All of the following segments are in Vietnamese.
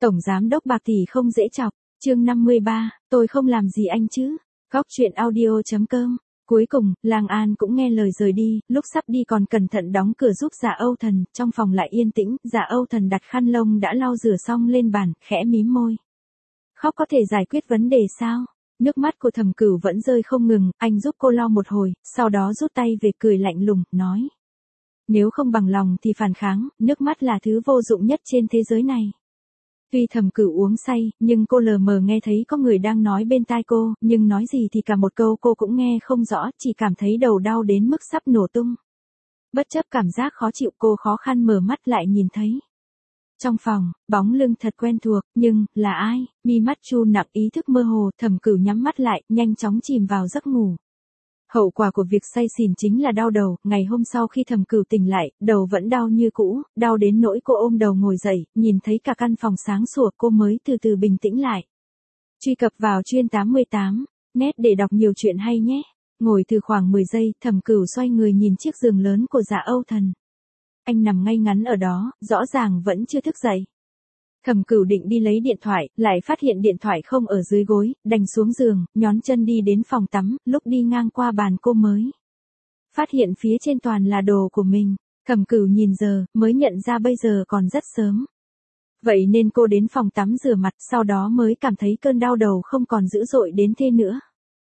Tổng giám đốc bạc tỷ không dễ chọc, chương 53, tôi không làm gì anh chứ. Góc chuyện audio.com. Cuối cùng, Lang An cũng nghe lời rời đi, lúc sắp đi còn cẩn thận đóng cửa giúp Dạ Âu Thần, trong phòng lại yên tĩnh, Dạ Âu Thần đặt khăn lông đã lau rửa xong lên bàn, khẽ mím môi. Khóc có thể giải quyết vấn đề sao? Nước mắt của Thẩm Cửu vẫn rơi không ngừng, anh giúp cô lau một hồi, sau đó rút tay về cười lạnh lùng, nói. Nếu không bằng lòng thì phản kháng, nước mắt là thứ vô dụng nhất trên thế giới này. Tuy Thẩm Cửu uống say, nhưng cô lờ mờ nghe thấy có người đang nói bên tai cô, nhưng nói gì thì cả một câu cô cũng nghe không rõ, chỉ cảm thấy đầu đau đến mức sắp nổ tung. Bất chấp cảm giác khó chịu cô khó khăn mở mắt lại nhìn thấy. Trong phòng, bóng lưng thật quen thuộc, nhưng, là ai? Mi mắt chu nặng ý thức mơ hồ, Thẩm Cửu nhắm mắt lại, nhanh chóng chìm vào giấc ngủ. Hậu quả của việc say xỉn chính là đau đầu, ngày hôm sau khi Thẩm Cửu tỉnh lại, đầu vẫn đau như cũ, đau đến nỗi cô ôm đầu ngồi dậy, nhìn thấy cả căn phòng sáng sủa cô mới từ từ bình tĩnh lại. Truy cập vào chuyên 88, net để đọc nhiều chuyện hay nhé. Ngồi từ khoảng 10 giây, Thẩm Cửu xoay người nhìn chiếc giường lớn của Dạ Âu Thần. Anh nằm ngay ngắn ở đó, rõ ràng vẫn chưa thức dậy. Thẩm Cửu định đi lấy điện thoại, lại phát hiện điện thoại không ở dưới gối, đành xuống giường, nhón chân đi đến phòng tắm, lúc đi ngang qua bàn cô mới phát hiện phía trên toàn là đồ của mình. Thẩm Cửu nhìn giờ, mới nhận ra bây giờ còn rất sớm. Vậy nên cô đến phòng tắm rửa mặt, sau đó mới cảm thấy cơn đau đầu không còn dữ dội đến thế nữa.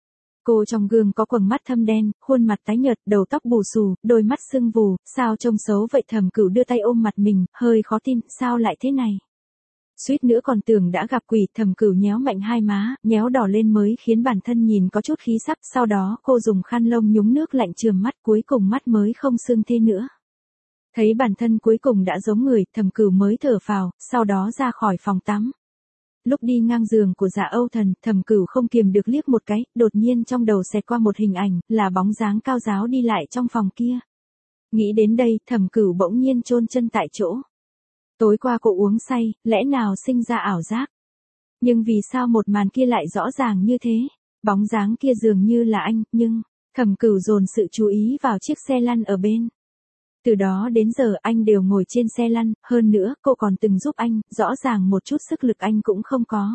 Cô trong gương có quầng mắt thâm đen, khuôn mặt tái nhợt, đầu tóc bù xù, đôi mắt sưng vù, sao trông xấu vậy? Thẩm Cửu đưa tay ôm mặt mình, hơi khó tin, sao lại thế này? Suýt nữa còn tưởng đã gặp quỷ. Thẩm Cửu nhéo mạnh hai má, nhéo đỏ lên mới khiến bản thân nhìn có chút khí sắc, sau đó cô dùng khăn lông nhúng nước lạnh chườm mắt, cuối cùng mắt mới không sưng thế nữa. Thấy bản thân cuối cùng đã giống người, Thẩm Cửu mới thở phào, sau đó ra khỏi phòng tắm. Lúc đi ngang giường của Dạ Âu Thần, Thẩm Cửu không kiềm được liếc một cái, đột nhiên trong đầu xẹt qua một hình ảnh, là bóng dáng cao ráo đi lại trong phòng kia. Nghĩ đến đây, Thẩm Cửu bỗng nhiên chôn chân tại chỗ. Tối qua cô uống say, lẽ nào sinh ra ảo giác? Nhưng vì sao một màn kia lại rõ ràng như thế? Bóng dáng kia dường như là anh, nhưng Thẩm Cửu dồn sự chú ý vào chiếc xe lăn ở bên. Từ đó đến giờ anh đều ngồi trên xe lăn, hơn nữa cô còn từng giúp anh, rõ ràng một chút sức lực anh cũng không có.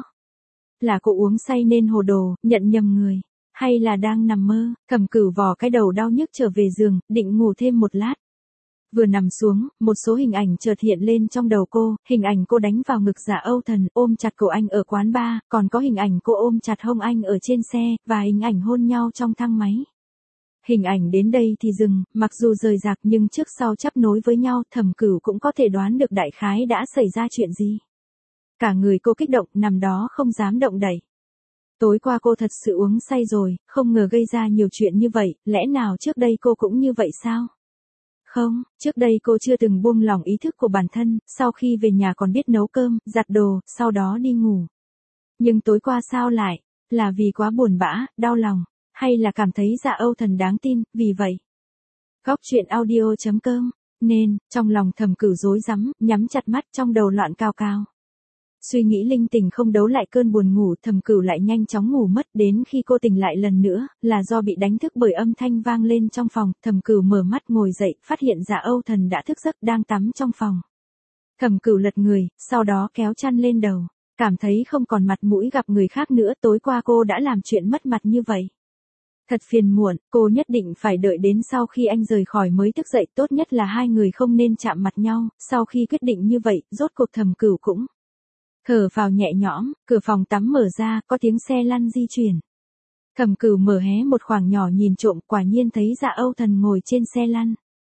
Là cô uống say nên hồ đồ, nhận nhầm người, hay là đang nằm mơ? Thẩm Cửu vò cái đầu đau nhức trở về giường, định ngủ thêm một lát. Vừa nằm xuống, một số hình ảnh chợt hiện lên trong đầu cô, hình ảnh cô đánh vào ngực Dạ Âu Thần, ôm chặt cổ anh ở quán bar, còn có hình ảnh cô ôm chặt hông anh ở trên xe, và hình ảnh hôn nhau trong thang máy. Hình ảnh đến đây thì dừng, mặc dù rời rạc nhưng trước sau chấp nối với nhau, Thẩm Cửu cũng có thể đoán được đại khái đã xảy ra chuyện gì. Cả người cô kích động, nằm đó không dám động đậy. Tối qua cô thật sự uống say rồi, không ngờ gây ra nhiều chuyện như vậy, lẽ nào trước đây cô cũng như vậy sao? Không, trước đây cô chưa từng buông lỏng ý thức của bản thân, sau khi về nhà còn biết nấu cơm, giặt đồ, sau đó đi ngủ. Nhưng tối qua sao lại? Là vì quá buồn bã, đau lòng, hay là cảm thấy Dạ Âu Thần đáng tin, vì vậy? Góc chuyện audio.com. Nên, trong lòng Thẩm Cửu rối rắm, nhắm chặt mắt, trong đầu loạn cao cao. Suy nghĩ linh tinh không đấu lại cơn buồn ngủ, Thẩm Cửu lại nhanh chóng ngủ mất, đến khi cô tỉnh lại lần nữa, là do bị đánh thức bởi âm thanh vang lên trong phòng. Thẩm Cửu mở mắt ngồi dậy, phát hiện Dạ Âu Thần đã thức giấc đang tắm trong phòng. Thẩm Cửu lật người, sau đó kéo chăn lên đầu, cảm thấy không còn mặt mũi gặp người khác nữa, tối qua cô đã làm chuyện mất mặt như vậy. Thật phiền muộn, cô nhất định phải đợi đến sau khi anh rời khỏi mới thức dậy, tốt nhất là hai người không nên chạm mặt nhau. Sau khi quyết định như vậy, rốt cuộc Thẩm Cửu cũng thở phào nhẹ nhõm, cửa phòng tắm mở ra, có tiếng xe lăn di chuyển. Thẩm Cửu mở hé một khoảng nhỏ nhìn trộm, quả nhiên thấy Dạ Âu Thần ngồi trên xe lăn.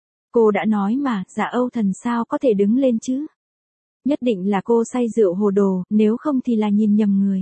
Cô đã nói mà, Dạ Âu Thần sao có thể đứng lên chứ? Nhất định là cô say rượu hồ đồ, nếu không thì là nhìn nhầm người.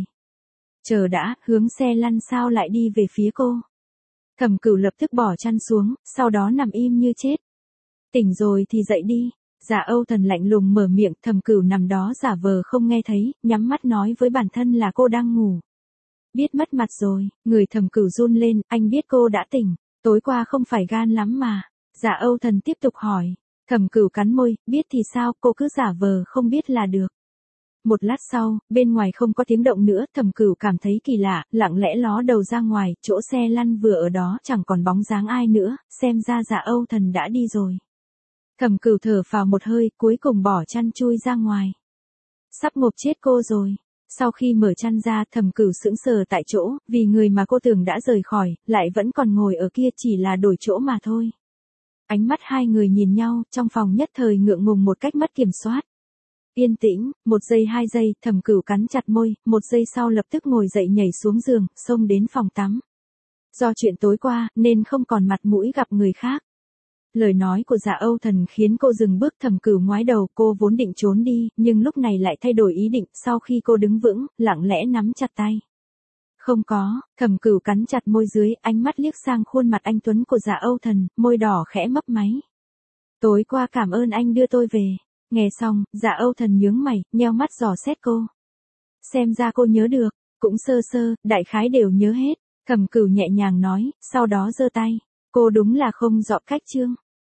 Chờ đã, hướng xe lăn sao lại đi về phía cô? Thẩm Cửu lập tức bỏ chăn xuống, sau đó nằm im như chết. Tỉnh rồi thì dậy đi. Dạ Âu Thần lạnh lùng mở miệng, Thẩm Cửu nằm đó giả vờ không nghe thấy, nhắm mắt nói với bản thân là cô đang ngủ. Biết mất mặt rồi, người Thẩm Cửu run lên, anh biết cô đã tỉnh, tối qua không phải gan lắm mà. Dạ Âu Thần tiếp tục hỏi. Thẩm Cửu cắn môi, biết thì sao, cô cứ giả vờ không biết là được. Một lát sau, bên ngoài không có tiếng động nữa, Thẩm Cửu cảm thấy kỳ lạ, lặng lẽ ló đầu ra ngoài, chỗ xe lăn vừa ở đó chẳng còn bóng dáng ai nữa, xem ra Dạ Âu Thần đã đi rồi. Thẩm Cửu thở phào một hơi, cuối cùng bỏ chăn chui ra ngoài. Sắp ngộp chết cô rồi. Sau khi mở chăn ra, Thẩm Cửu sững sờ tại chỗ, vì người mà cô tưởng đã rời khỏi, lại vẫn còn ngồi ở kia, chỉ là đổi chỗ mà thôi. Ánh mắt hai người nhìn nhau, trong phòng nhất thời ngượng ngùng một cách mất kiểm soát. Yên tĩnh, 1 giây 2 giây, Thẩm Cửu cắn chặt môi, 1 giây sau lập tức ngồi dậy nhảy xuống giường, xông đến phòng tắm. Do chuyện tối qua, nên không còn mặt mũi gặp người khác. Lời nói của Dạ Âu Thần khiến cô dừng bước. Thẩm Cửu ngoái đầu, cô vốn định trốn đi, nhưng lúc này lại thay đổi ý định, sau khi cô đứng vững, lặng lẽ nắm chặt tay. Không có, Thẩm Cửu cắn chặt môi dưới, ánh mắt liếc sang khuôn mặt anh tuấn của Dạ Âu Thần, môi đỏ khẽ mấp máy. Tối qua cảm ơn anh đưa tôi về. Nghe xong, Dạ Âu Thần nhướng mày, nheo mắt dò xét cô. Xem ra cô nhớ được, cũng sơ sơ, đại khái đều nhớ hết. Thẩm Cửu nhẹ nhàng nói, sau đó giơ tay. Cô đúng là không dọ cách Trương.